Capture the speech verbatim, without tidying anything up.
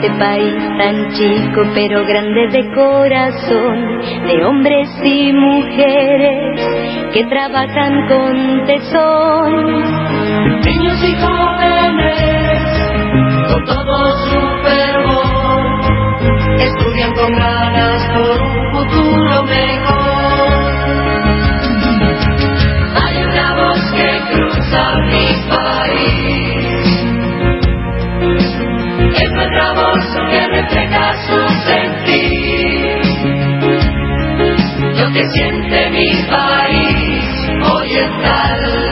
este país tan chico pero grande de corazón, de hombres y mujeres que trabajan con tesón. Niños y jóvenes con todo su fervor, estudian con ganas por un futuro mejor. Hay una voz que cruza mi país, es nuestra voz que refleja su sentir. Lo que siente mi país hoy es tal.